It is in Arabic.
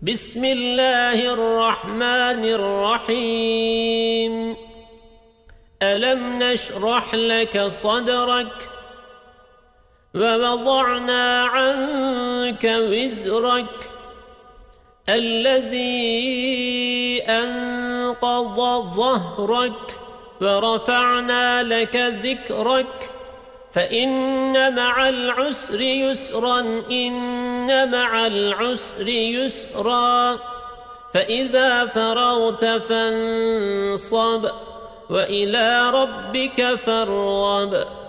بسم الله الرحمن الرحيم ألم نشرح لك صدرك ووضعنا عنك وزرك الذي أنقض ظهرك ورفعنا لك ذكرك فإن مع العسر يسرا إن مع العسر يسرا فإذا فرغت فانصب وإلى ربك فارغب